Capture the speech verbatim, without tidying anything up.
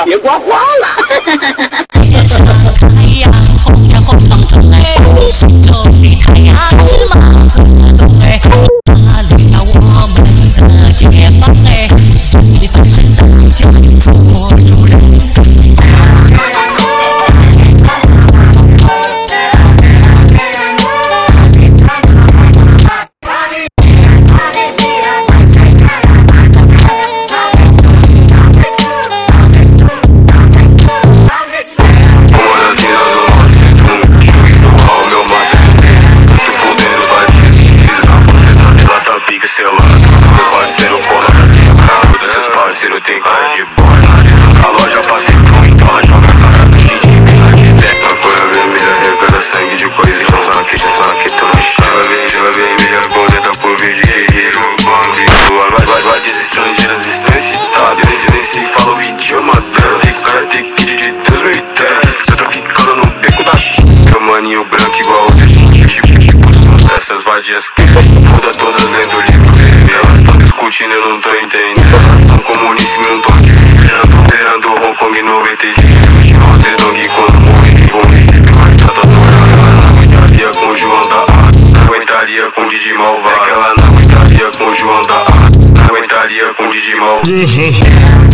了，别刮花了。 天上的太阳红呀红彤彤哎，心中的太阳是马子东哎，哪里呀我们的解放哎，真的翻身当家做主人。 Tem cara de bosta. A loja passa em tudo, ela joga a cara do Didi. Na cor vermelha, regada sangue de coisa. Então só que, só que tu não chega. Vem, vai vermelha, bonita por vídeo. Vai, vai, vai, estrangeiras estão excitadas. Eles nem se falam o idioma delas. E cara tem que de Deus me dez. Eu tô ficando no beco da ch... Meu maninho branco igual o desse. Essas vadias que foda todas lendo o livro. Elas tão discutindo, eu não tô entendendo. Tão comuníssimo, eu não tô entendendo. Zerando Hong Kong noventa e cinco. Roter Dong quando morri. Mas tá tatuada. Aguentaria com o João da A. Aguentaria com o Didi Malvado. É que ela não aguentaria com o João da A. Aguentaria com o Didi Malvado.